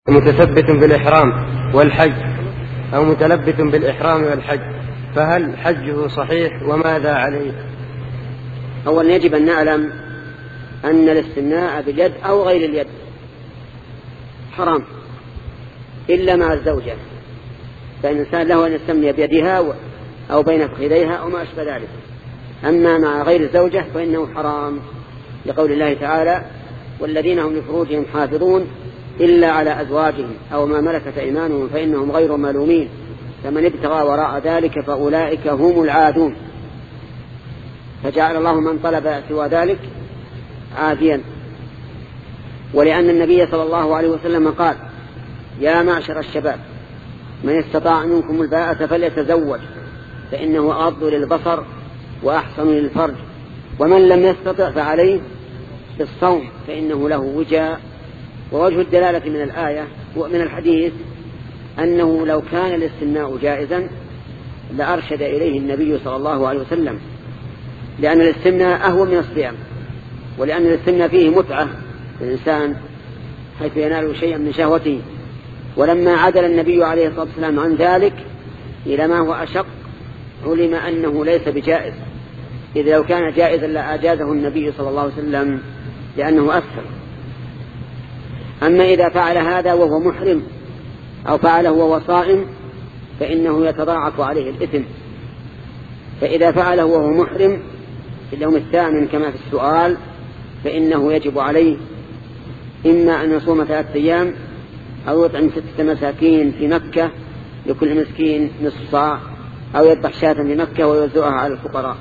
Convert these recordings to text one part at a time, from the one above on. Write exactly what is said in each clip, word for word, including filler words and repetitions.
متثبت بالإحرام والحج أو متلبت بالإحرام والحج، فهل حجه صحيح وماذا عليه؟ أولا يجب أن نعلم أن الاستمناء باليد أو غير اليد حرام إلا مع الزوجة، فإن الإنسان له أن يستمني بيدها أو بين فخذيها أو ما أشبه ذلك. أما مع غير الزوجة فإنه حرام، لقول الله تعالى: والذين هم لفروجهم حافظون إلا على أزواجهم أو ما ملكت أيمانهم فإنهم غير ملومين، فمن ابتغى وراء ذلك فأولئك هم العادون. فجعل الله من طلب سوى ذلك عاديا. ولأن النبي صلى الله عليه وسلم قال: يا معشر الشباب من استطاع منكم الباءة فليتزوج فإنه أغض للبصر وأحسن للفرج، ومن لم يستطع فعليه بالصوم فإنه له وجاء. ووجه الدلالة من الآية ومن الحديث أنه لو كان الاستمناء جائزا لأرشد إليه النبي صلى الله عليه وسلم، لأن الاستمناء أهون من الصيام، ولأن الاستمناء فيه متعة للإنسان حيث ينال شيئا من شهوته. ولما عدل النبي عليه الصلاة والسلام عن ذلك إلى ما هو أشق علم أنه ليس بجائز، إذ لو كان جائزا لأجازه النبي صلى الله عليه وسلم لأنه أسهل. أما إذا فعل هذا وهو محرم أو فعله وهو صائم فإنه يتضاعف عليه الإثم. فإذا فعله وهو محرم في اليوم الثامن كما في السؤال فإنه يجب عليه إما أن يصوم ثلاثة أيام أو يطعم ستة مساكين في مكة لكل مسكين نصف صاع، أو يذبح شاة في مكة ويوزعها على الفقراء.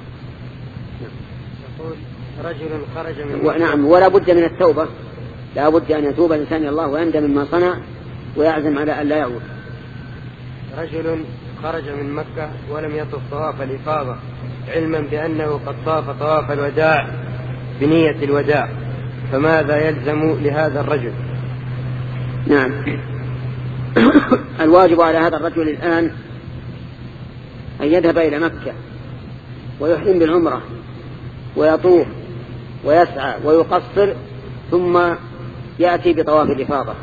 رجل خرج من ونعم، ولا بد من التوبة، لا بد أن يتوب الإنسان إلى الله ويندم مما صنع ويعزم على أن لا يعود. رجل خرج من مكة ولم يطف طواف الإفاضة علما بأنه قد طاف طواف الوداع بنية الوداع، فماذا يلزم لهذا الرجل؟ نعم، الواجب على هذا الرجل الآن أن يذهب إلى مكة ويحرم بالعمرة ويطوف ويسعى ويقصر ثم يأتي بطواف الإفاضة.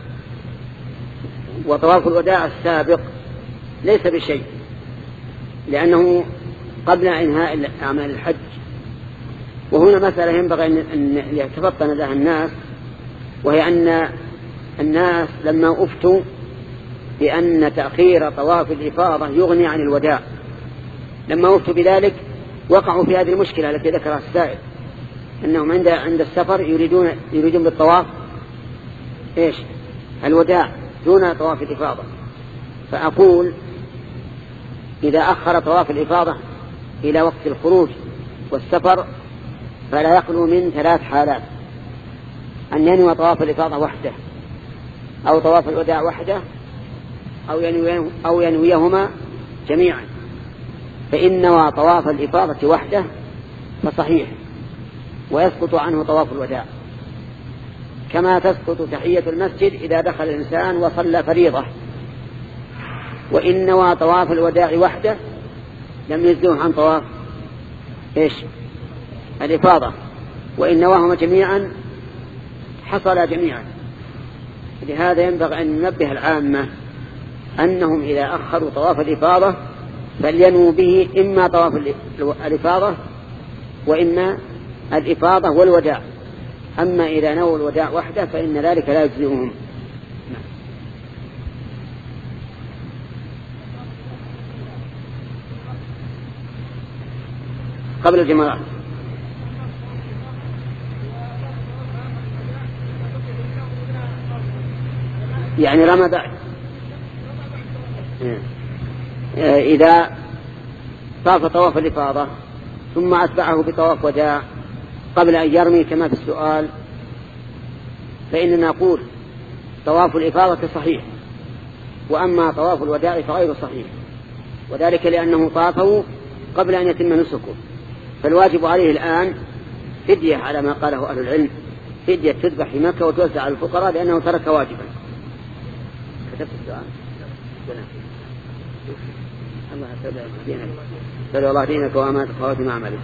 وطواف الوداع السابق ليس بشيء، لأنه قبل إنهاء أعمال الحج. وهنا مسألة ينبغي أن يتفطن لها الناس، وهي أن الناس لما أفتوا بأن تأخير طواف الإفاضة يغني عن الوداع، لما أفتوا بذلك وقعوا في هذه المشكلة التي ذكرها السائل، أنهم عند عند السفر يريدون يريدون بالطواف إيش؟ الوداع دون طواف الإفاضة. فأقول إذا أخر طواف الإفاضة إلى وقت الخروج والسفر فلا يخلو من ثلاث حالات: أن ينوي طواف الإفاضة وحده، أو طواف الوداع وحده، أو ينويه أو ينويهما جميعا. فإن نوى طواف الإفاضة وحده فصحيح ويسقط عنه طواف الوداع، كما تسقط تحية المسجد إذا دخل الإنسان وصلى فريضة. وإن نوى طواف الوداع وحده لم يجزه عن طواف إيش؟ الإفاضة. وإن نواهما جميعا حصل جميعا. لهذا ينبغي أن ننبه العامة أنهم إذا أخروا طواف الإفاضة فلينوا به إما طواف الإفاضة وإما الإفاضة والوداع. أما إذا نووا الوداع وحده فإن ذلك لا يجزئهم. قبل الجمرات يعني رمى بعد، إذا طاف طواف الإفاضة ثم أتبعه بطواف وداع قبل أن يرمي كما في السؤال فإننا نقول طواف الإفاضة صحيح، وأما طواف الوداع فغير صحيح، وذلك لأنه طافه قبل أن يتم نسكه. فالواجب عليه الآن فدية على ما قاله أهل العلم، فدية تذبح في مكة وتوزع على الفقراء لأنه ترك واجبا. كتبت السؤال الله سبحانه الله دينك وأمات خواتم أعمالك.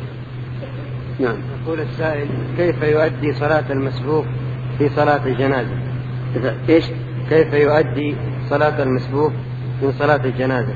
نعم. يقول السائل: كيف يؤدي صلاة المسبوق في صلاة الجنازة؟ إيش؟ كيف يؤدي صلاة المسبوق من صلاة الجنازة؟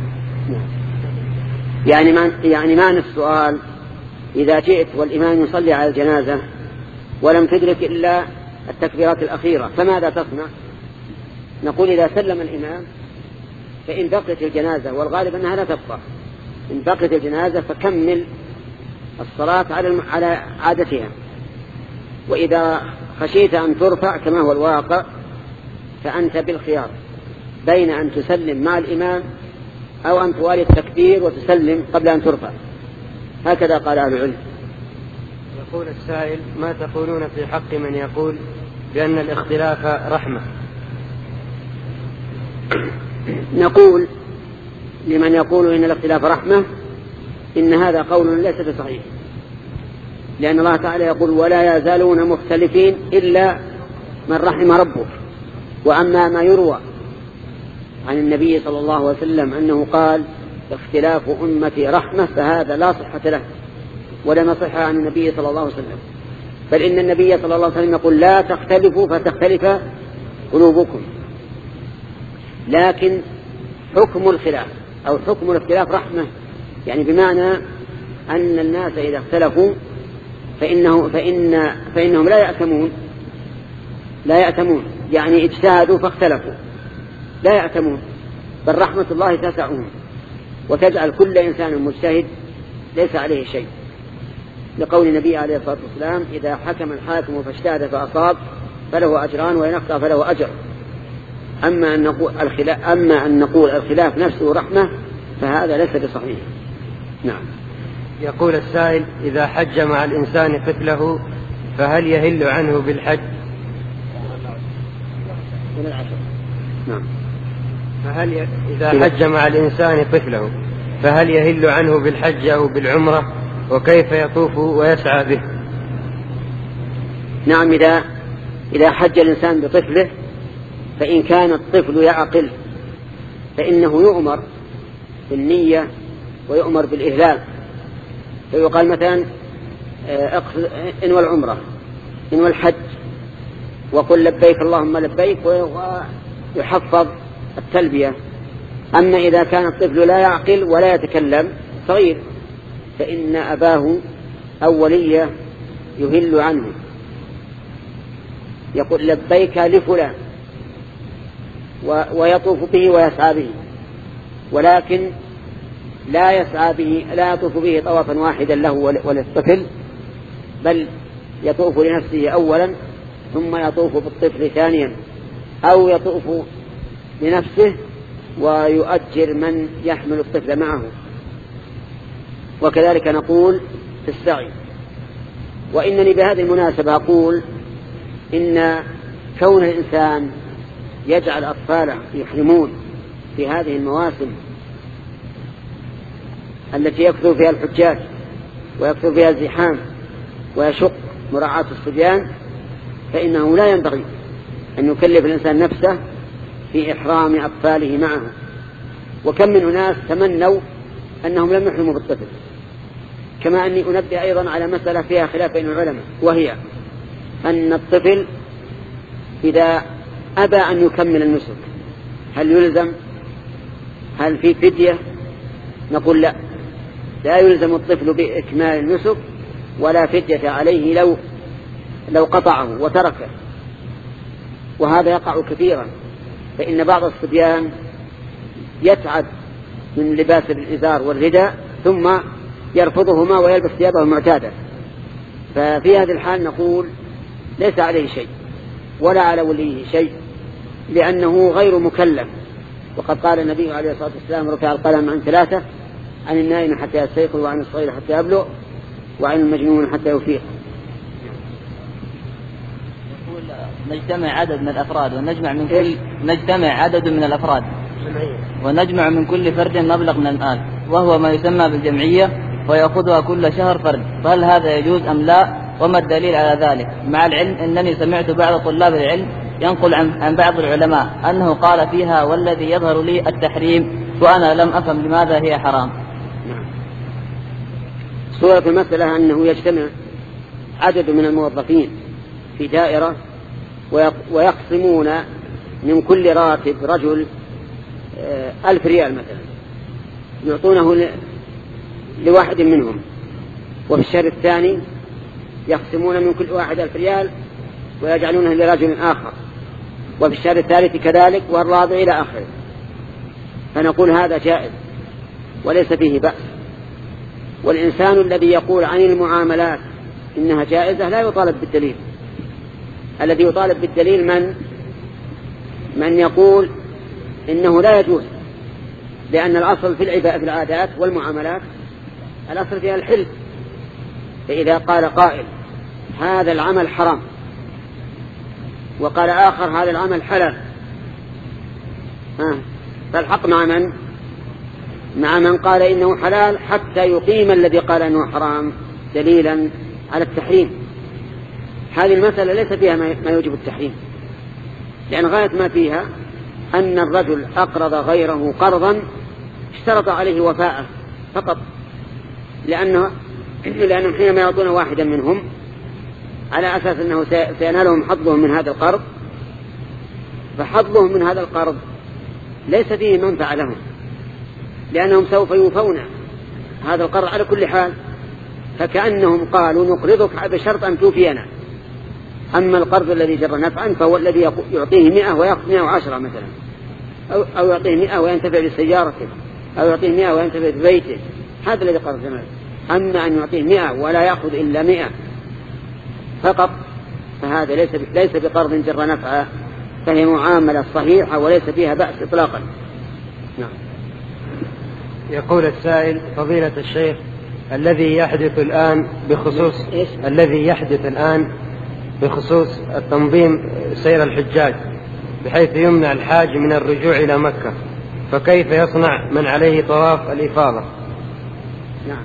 يعني ما يعني معنى السؤال: إذا جئت والإمام يصلي على الجنازة ولم تدرك إلا التكبيرات الأخيرة فماذا تصنع؟ نقول: إذا سلم الإمام فإن بقيت الجنازة، والغالب أنها لا تبقى، إن بقيت الجنازة فكمل الصلاة على على عادتها. وإذا خشيت أن ترفع كما هو الواقع فأنت بالخيار بين أن تسلم مع الإمام أو أن توالي التكبير وتسلم قبل أن ترفع. هكذا قال أهل العلم. يقول السائل: ما تقولون في حق من يقول بأن الاختلاف رحمة؟ نقول لمن يقول إن الاختلاف رحمة: إن هذا قول ليس بصحيح، لأن الله تعالى يقول: ولا يزالون مختلفين إلا من رحم ربك. وأما ما يروى عن النبي صلى الله عليه وسلم أنه قال: اختلاف أمتي رحمة، فهذا لا صحة له ولا نصح عن النبي صلى الله عليه وسلم، بل إن النبي صلى الله عليه وسلم يقول: لا تختلفوا فتختلف قلوبكم. لكن حكم الخلاف أو حكم الاختلاف رحمة، يعني بمعنى أن الناس إذا اختلفوا فإنه فإن فإنهم لا يأتمون لا يأتمون يعني اجتهدوا فاختلفوا، لا يأتمون، بل رحمة الله تسعهم وتجعل كل إنسان مجتهد ليس عليه شيء، لقول النبي عليه الصلاة والسلام: إذا حكم الحاكم فاجتهد فأصاب فله أجران وإن أخطأ فله أجر. أما أن نقول الخلاف أما أن نقول الخلاف نفسه رحمة فهذا ليس بصحيح. نعم. يقول السائل: إذا حج مع الإنسان طفله فهل يهل عنه بالحج؟ نعم. فهل ي... إذا حج مع الإنسان طفله فهل يهل عنه بالحج أو بالعمرة؟ وكيف يطوف ويسعى به؟ نعم. إذا إذا حج الإنسان بطفله فإن كان الطفل يعقل فإنه يؤمر بالنية ويؤمر بالإهلال، فيقال مثلا: انوى العمرة، انوى الحج، وقل لبيك اللهم لبيك، ويحفظ التلبية. أما إذا كان الطفل لا يعقل ولا يتكلم صغير فإن أباه أو وليه يهل عنه، يقول: لبيك لفلان، ويطوف به ويسعى به، ولكن لا يسعى به لا يطوف به طوافا واحدا له وللطفل، بل يطوف لنفسه أولا ثم يطوف بالطفل ثانيا، أو يطوف لنفسه ويؤجر من يحمل الطفل معه. وكذلك نقول في السعي. وإنني بهذه المناسبة أقول إن كون الإنسان يجعل أطفاله يحرمون في هذه المواسم التي يكثر فيها الحجاج ويكثر فيها الزحام ويشق مراعاة الصبيان، فإنه لا ينبغي أن يكلف الإنسان نفسه في إحرام أطفاله معه. وكم من أناس تمنوا أنهم لم يحرموا بالطفل. كما أني أنبه أيضا على مسألة فيها خلاف بين العلماء، وهي أن الطفل إذا أبى أن يكمل النسك هل يلزم؟ هل في فدية؟ نقول لا، لا يلزم الطفل بإكمال النسك ولا فدية عليه لو لو قطعه وتركه. وهذا يقع كثيرا، فإن بعض الصبيان يتعب من لباس الإزار والرداء ثم يرفضهما ويلبس ثيابه المعتادة، ففي هذه الحال نقول ليس عليه شيء ولا على وليه شيء، لأنه غير مكلف. وقد قال النبي عليه الصلاة والسلام: رفع القلم عن ثلاثة: عن النائم حتى يستيقظ، وعن الصغير حتى يبلغ، وعن المجنون حتى يفيق. يقول: نجتمع عدد من الأفراد ونجمع من كل نجتمع عدد من الأفراد ونجمع من كل فرد مبلغ من المال، وهو ما يسمى بالجمعية، ويأخذها كل شهر فرد، فهل هذا يجوز أم لا؟ وما الدليل على ذلك؟ مع العلم أنني سمعت بعض طلاب العلم ينقل عن بعض العلماء أنه قال فيها: والذي يظهر لي التحريم، وأنا لم أفهم لماذا هي حرام. صورة المسألة أنه يجتمع عدد من الموظفين في دائرة ويقسمون من كل راتب رجل ألف ريال مثلا يعطونه لواحد منهم، وفي الشهر الثاني يقسمون من كل واحد ألف ريال ويجعلونه لرجل آخر، وفي الشهر الثالث كذلك، والرابع إلى آخره. فنقول هذا جائز وليس فيه بأس. والإنسان الذي يقول عن المعاملات إنها جائزة لا يطالب بالدليل. الذي يطالب بالدليل من من يقول إنه لا يجوز، لأن الأصل في العادات والمعاملات الأصل فيها الحل. فإذا قال قائل هذا العمل حرام وقال آخر هذا العمل حلال، فالحق مع من؟ مع من قال إنه حلال حتى يقيم الذي قال إنه حرام دليلا على التحريم. هذه المسألة ليس فيها ما يوجب التحريم، لأن غاية ما فيها أن الرجل أقرض غيره قرضا اشترط عليه وفاءه فقط، لأنه لأنهم حينما يعطون واحدا منهم على أساس أنه سينالهم حظهم من هذا القرض، فحظهم من هذا القرض ليس فيه منفعة لهم، لأنهم سوف يوفون هذا القرض على كل حال، فكأنهم قالوا نقرضك بشرط أن توفينا. أما القرض الذي جر نفعا فهو الذي يعطيه مئة ويأخذ مئة وعشرة مثلا، أو, أو يعطيه مئة وينتفع بسيارته، أو يعطيه مئة وينتفع ببيته، هذا الذي قرض جمال. أما أن يعطيه مئة ولا يأخذ إلا مئة فقط فهذا ليس ليس بقرض جر نفعا، فهي معاملة صحيحة وليس فيها بأس إطلاقا. نعم. يقول السائل فضيلة الشيخ، الذي يحدث الآن بخصوص إيش؟ الذي يحدث الآن بخصوص التنظيم سير الحجاج بحيث يمنع الحاج من الرجوع إلى مكة، فكيف يصنع من عليه طواف الإفاضة؟ نعم.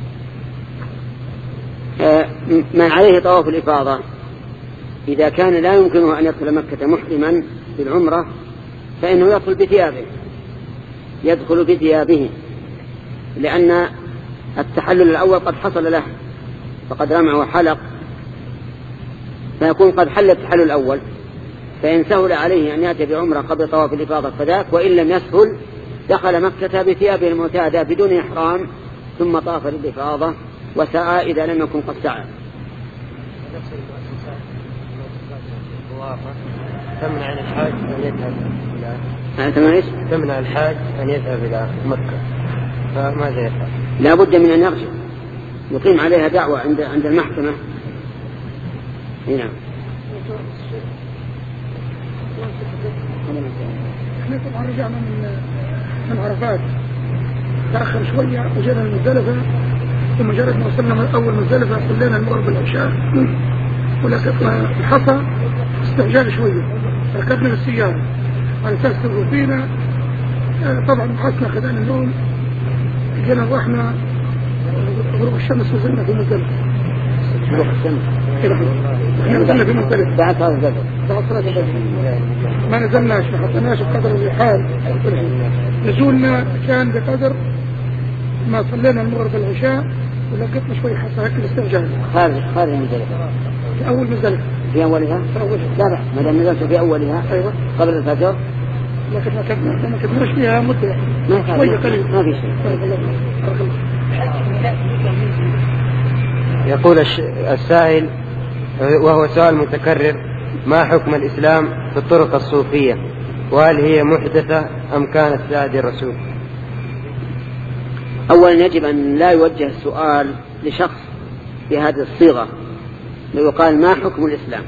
آه من عليه طواف الإفاضة إذا كان لا يمكنه أن يدخل مكة محرما بالعمرة فإنه يدخل بثيابه يدخل بثيابه لأن التحلل الأول قد حصل له فقد رمع وحلق، فيكون قد حل التحلل الأول، فإن سهل عليه أن يأتي بعمرة قبل طواف الإفاضة فذاك، وإن لم يسهل دخل مكة بثيابه المعتادة بدون إحرام ثم طاف للإفاضة وسعى إذا لم يكن قد سعى. تمنع الحاج أن يذهب إلى تمنع الحاج أن يذهب إلى مكة، فماذا يفعل؟ لا بد من أن يرجع يقيم عليها دعوة عند عند المحكمة. نعم. احنا طبعا رجعنا من من عرفات تأخر شوية وجينا المزدلفة، ثم جرت ما وصلنا من أول مزدلفة صلينا المغرب العشاء، ولكن الحصى استعجال شوية ركبنا بالسيارة على أساس تبقوا فينا. طبعا حسنا خدان النوم جينا رحنا غروب الشمس وزلنا في مزدلفة. غروب الشمس احنا نزلنا في مزدلفة بعد صلاة الفجر بعد صلاة الفجر ما نزلناش ما حطيناش بقدر الرحال. نزولنا كان بقدر ما صلينا المغرب العشاء ولقيتنا شوي حصى هيك الاستعجال خارج خارج مزدلفة في أول مزدلفة في أولها في أولها لا لا ما دام نزلت في أولها أيوة قبل الفجر، لكن ما كنا ما كناش فيها مدة ما شوية قليل ما في شيء. يقول السائل وهو سؤال متكرر، ما حكم الإسلام في الطرق الصوفية، وهل هي محدثة أم كانت في عهد الرسول؟ أولا يجب أن لا يوجه السؤال لشخص بهذه الصيغة ويقال ما حكم الإسلام،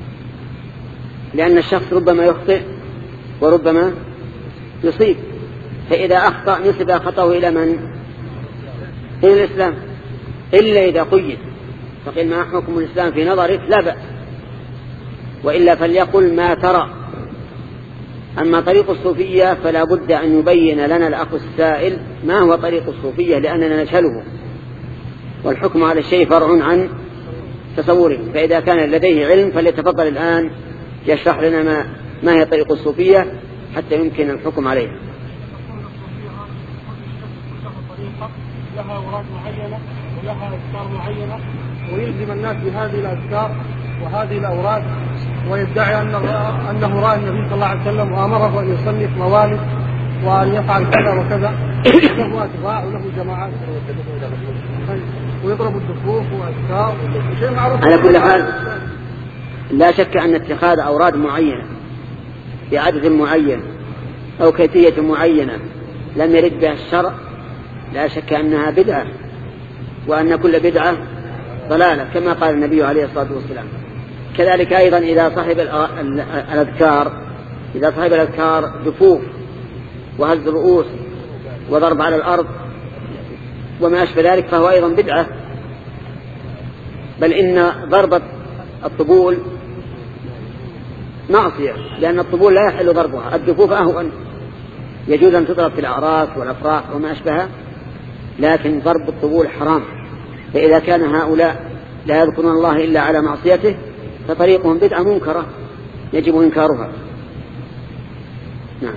لأن الشخص ربما يخطئ وربما يصيب، فإذا أخطأ نسب خطأه إلى من؟ إلى الإسلام، إلا إذا قيد فقل ما حكم الإسلام في نظرك لا بأس، وإلا فليقل ما ترى. أما طريق الصوفية فلا بد أن يبين لنا الأخ السائل ما هو طريق الصوفية لأننا نجهله، والحكم على الشيء فرع عن تصوره، فإذا كان لديه علم فليتفضل الآن يشرح لنا ما, ما هي طريق الصوفية حتى يمكن الحكم عليها. لها أوراق معينة ولها أذكار معينة، ويلزم الناس بهذه الأذكار وهذه الأوراق ويدعي أن أنه رأى النبي صلى الله عليه وسلم وأمره أن يصلي في موالد وأن يفعل كذا وكذا، له أتباع وله جماعات ويضرب الدفوف وأذكار شيء معروف. على كل حال لا شك أن اتخاذ أوراد معينة بعدد معين أو كيفية معينة لم يرد بها الشرع لا شك أنها بدعة، وأن كل بدعة ضلالة كما قال النبي عليه الصلاة والسلام. كذلك أيضا إذا صاحب الأذكار إذا صاحب الأذكار دفوف وهز رؤوس وضرب على الأرض وما أشبه ذلك فهو أيضا بدعة، بل إن ضرب الطبول معصية، لأن الطبول لا يحل ضربها، الدفوف أهون، يجوز أن تضرب في الأعراس والأفراح وما أشبهها، لكن ضرب الطبول حرام. فإذا كان هؤلاء لا يذكرون الله إلا على معصيته فطريقهم بدعة منكرة يجب إنكارها. نعم.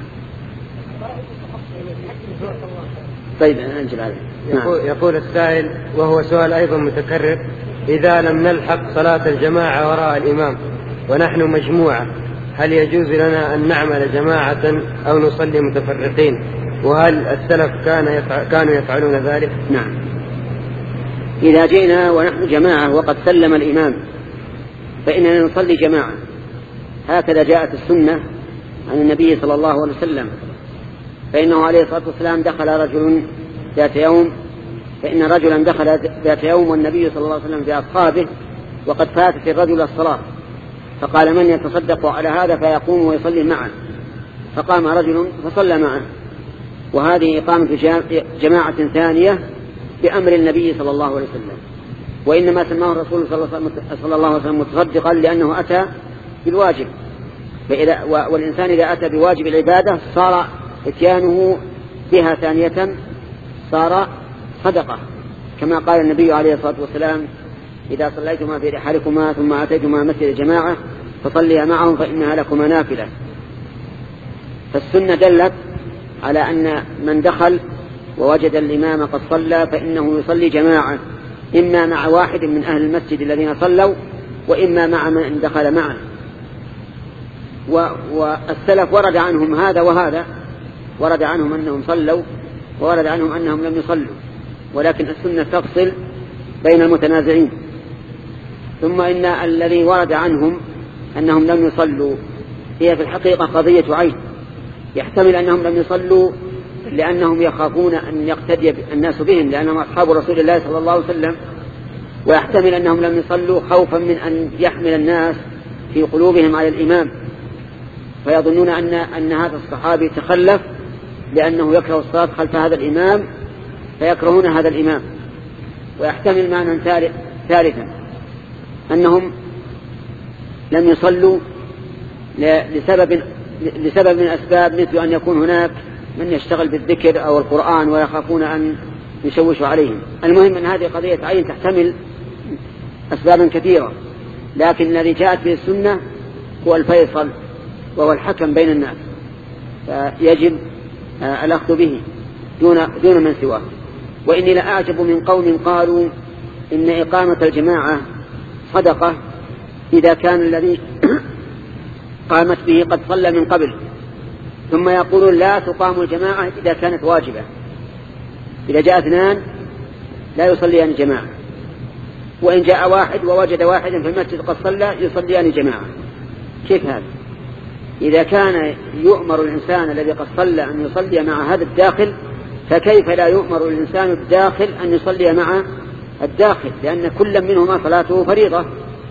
طيب أنجب عليه. يقول, يقول السائل وهو سؤال أيضا متكرر: إذا لم نلحق صلاة الجماعة وراء الإمام ونحن مجموعة هل يجوز لنا أن نعمل جماعة أو نصلي متفرقين؟ وهل السلف كان يفعل كانوا يفعلون ذلك؟ نعم. إذا جئنا ونحن جماعة وقد سلم الإمام فإننا نصلي جماعة، هكذا جاءت السنة عن النبي صلى الله عليه وسلم، فإنه عليه الصلاة والسلام دخل رجل ذات يوم فإن رجلا دخل ذات يوم والنبي صلى الله عليه وسلم في أصحابه وقد فاتت الرجل الصلاة، فقال: من يتصدق على هذا فيقوم ويصلي معه، فقام رجل فصلى معه. وهذه إقامة جماعة ثانية بأمر النبي صلى الله عليه وسلم، وإنما سماه الرسول صلى الله عليه وسلم متصدقا لأنه أتى بالواجب، فإذا والإنسان إذا أتى بواجب العبادة صار اتيانه بها ثانية صار صدقة، كما قال النبي عليه الصلاة والسلام: إذا صليتما في رحالكما ثم أتيتما مسجد الجماعة فصليا معهم فإنها لكما نافلة. فالسنة دلت على أن من دخل ووجد الإمام قد صلى فإنه يصلي جماعة، إما مع واحد من أهل المسجد الذين صلوا وإما مع من دخل معه. والسلف ورد عنهم هذا وهذا، ورد عنهم أنهم صلوا وورد عنهم أنهم لم يصلوا، ولكن السنة تفصل بين المتنازعين. ثم إن الذي ورد عنهم أنهم لم يصلوا هي في الحقيقة قضية عين، يحتمل أنهم لم يصلوا لأنهم يخافون أن يقتدي الناس بهم لأنهم أصحاب رسول الله صلى الله عليه وسلم، ويحتمل أنهم لم يصلوا خوفا من أن يحمل الناس في قلوبهم على الإمام فيظنون أن, أن هذا الصحابي تخلف لأنه يكره الصلاة خلف هذا الإمام فيكرهون هذا الإمام. ويحتمل معنى ثالثا أنهم لم يصلوا لسبب, لسبب من الأسباب، مثل أن يكون هناك من يشتغل بالذكر أو القرآن ويخافون أن يشوشوا عليهم. المهم أن هذه قضية عين تحتمل أسبابا كثيرة، لكن الذي جاءت به السنة هو الفيصل وهو الحكم بين الناس، فيجب الأخذ به دون, دون من سواه. وإني لأعجب من قوم قالوا إن إقامة الجماعة صدقة إذا كان الذي قامت به قد صلى من قبل، ثم يقولون لا تقام الجماعة إذا كانت واجبة، إذا جاء اثنان لا يصليان جماعة، وإن جاء واحد ووجد واحدا في المسجد قد صلى يصليان جماعة. كيف هذا؟ إذا كان يؤمر الإنسان الذي قد صلى أن يصلي مع هذا الداخل فكيف لا يؤمر الإنسان الداخل أن يصلي مع الداخل، لأن كل منهما صلاته فريضة.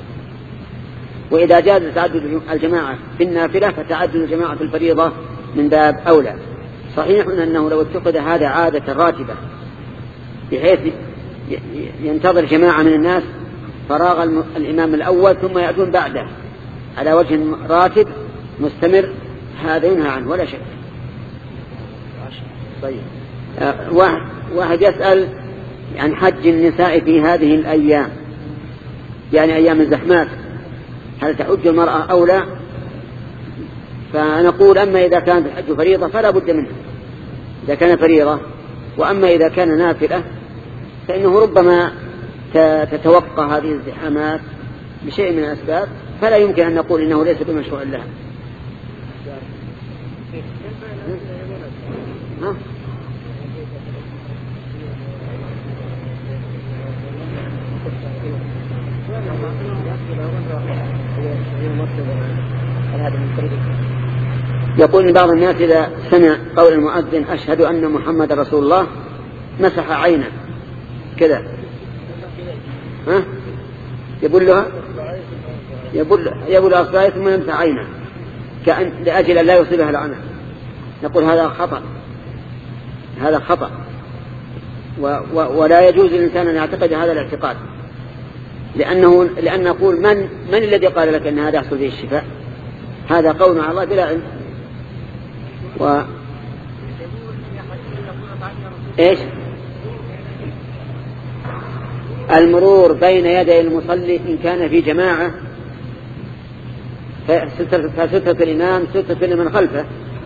وإذا جاز تعدد الجماعة في النافلة فتعدد الجماعة في الفريضة من باب أولى. صحيح أنه لو اتخذ هذا عادة راتبة بحيث ينتظر جماعة من الناس فراغ الإمام الأول ثم يأتون بعده على وجه راتب مستمر، هذا ينهى عنه ولا شك. طيب آه واحد, واحد يسأل عن حج النساء في هذه الأيام، يعني أيام الزحمات، هل تحج المرأة أو لا؟ فنقول أما إذا كانت الحج فريضة فلا بد منه إذا كان فريضة، وأما إذا كان نافلة فإنه ربما تتوقع هذه الزحامات بشيء من الأسباب فلا يمكن أن نقول إنه ليس بمشروع لها. ها؟ يقول بعض الناس إذا سمع قول المؤذن أشهد أن محمد رسول الله مسح عينه كذا، ها؟ يقول لها يقول يقول أصبعه ثم يمسح عينه كأن لأجل أن لا يصيبها العمى. نقول هذا خطأ، هذا خطأ، و و ولا يجوز للإنسان أن يعتقد هذا الاعتقاد، لأنه لأن نقول من من الذي قال لك أن هذا يحصل به الشفاء؟ هذا قول على الله بلا علم. و إيش المرور بين يدي المصلي إن كان في جماعة فسترة الإمام سترة لمن خلفه،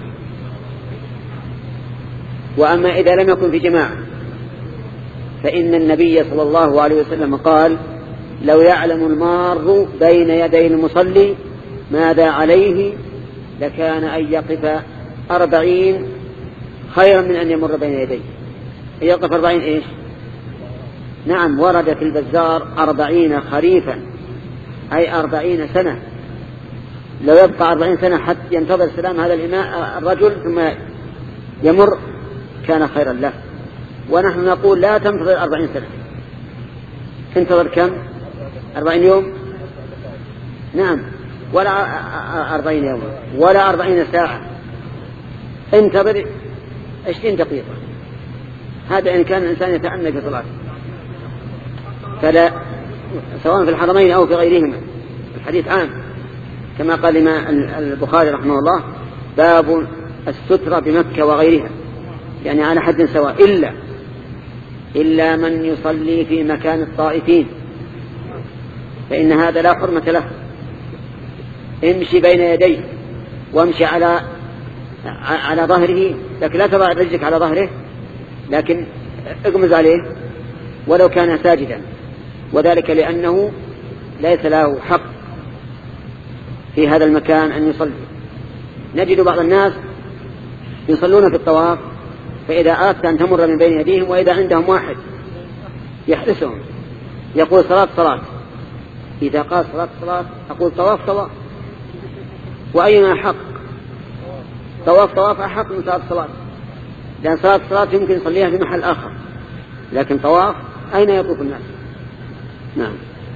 وأما إذا لم يكن في جماعة فإن النبي صلى الله عليه وسلم قال لو يعلم المار بين يدي المصلي ماذا عليه لكان أن يقف أربعين خيرا من أن يمر بين يديه. يقف أربعين إيش؟ نعم، ورد في البزار أربعين خريفا أي أربعين سنة. لو يبقى أربعين سنة حتى ينتظر سلام هذا الإماء الرجل ثم يمر كان خيرا له. ونحن نقول لا تنتظر أربعين سنة، تنتظر كم؟ أربعين يوم، نعم، ولا أربعين يوم ولا أربعين ساعة، انتظر عشرين دقيقة. هذا إن كان الإنسان يتأمل في صلاته، فلا سواء في الحرمين أو في غيرهما. الحديث عام كما قال البخاري رحمه الله باب السترة بمكة وغيرها، يعني على حد سواء إلا إلا من يصلي في مكان الطائفين فإن هذا لا حرمة له. امشي بين يديه وامشي على على ظهره، لكن لا تضع رجلك على ظهره، لكن اغمز عليه ولو كان ساجدا، وذلك لأنه ليس له حق في هذا المكان أن يصلي. نجد بعض الناس يصلون في الطواف فإذا أردت أن تمر من بين يديهم وإذا عندهم واحد يحرسهم يقول صلاة صلاة، إذا قال صلاة صلاة أقول طواف طواف، وأيما حق؟ طواف طواف أحق من صلاة صلاة، لأن صلاة صلاة يمكن يصليها في محل آخر، لكن طواف أين يطوف الناس؟ نعم.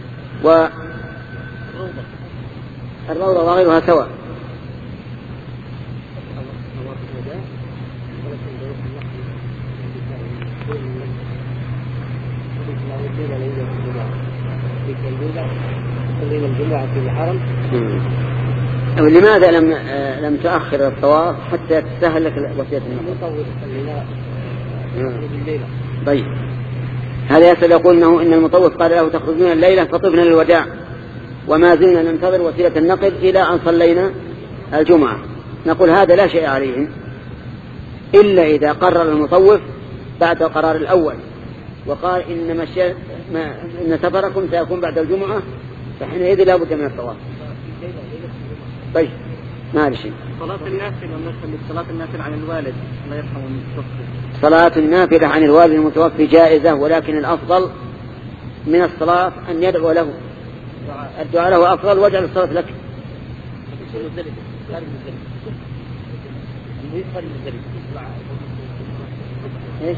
والروضة وغيرها سواء. لماذا لم لم تؤخر الطواف حتى تسهل لك وسيلة النقل؟ طيب، هذا يسأل يقول انه ان المطوف قال له تخرجون الليلة فطفنا للوداع وما زلنا ننتظر وسيلة النقل الى ان صلينا الجمعة. نقول هذا لا شيء عليهم الا اذا قرر المطوف بعد القرار الاول وقال ان مشي ما ان سفركم سيكون بعد الجمعة، فحينئذ لا بد من الطواف. طيب، ما شيء. صلاة النافلة مثل صلاة النافلة عن الوالد الله يرحمه المتوفي. صلاة النافلة عن الوالد المتوفي جائزة، ولكن الأفضل من الصلاة أن يدعو له. الدعاء له أفضل، واجعل الصلاة لك. إيش؟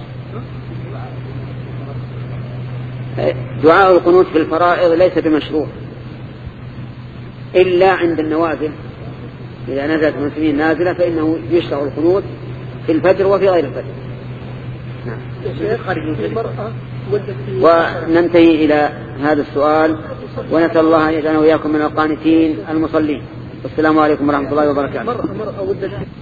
دعاء القنوت في الفرائض ليس بمشروع إلا عند النوازل. إذا نزلت المسلمين نازلة فإنه يشرع القنوت في الفجر وفي غير الفجر. نعم. وننتهي إلى هذا السؤال، ونسأل الله أن يجعلنا وإياكم من القانتين المصلين. والسلام عليكم ورحمة الله وبركاته.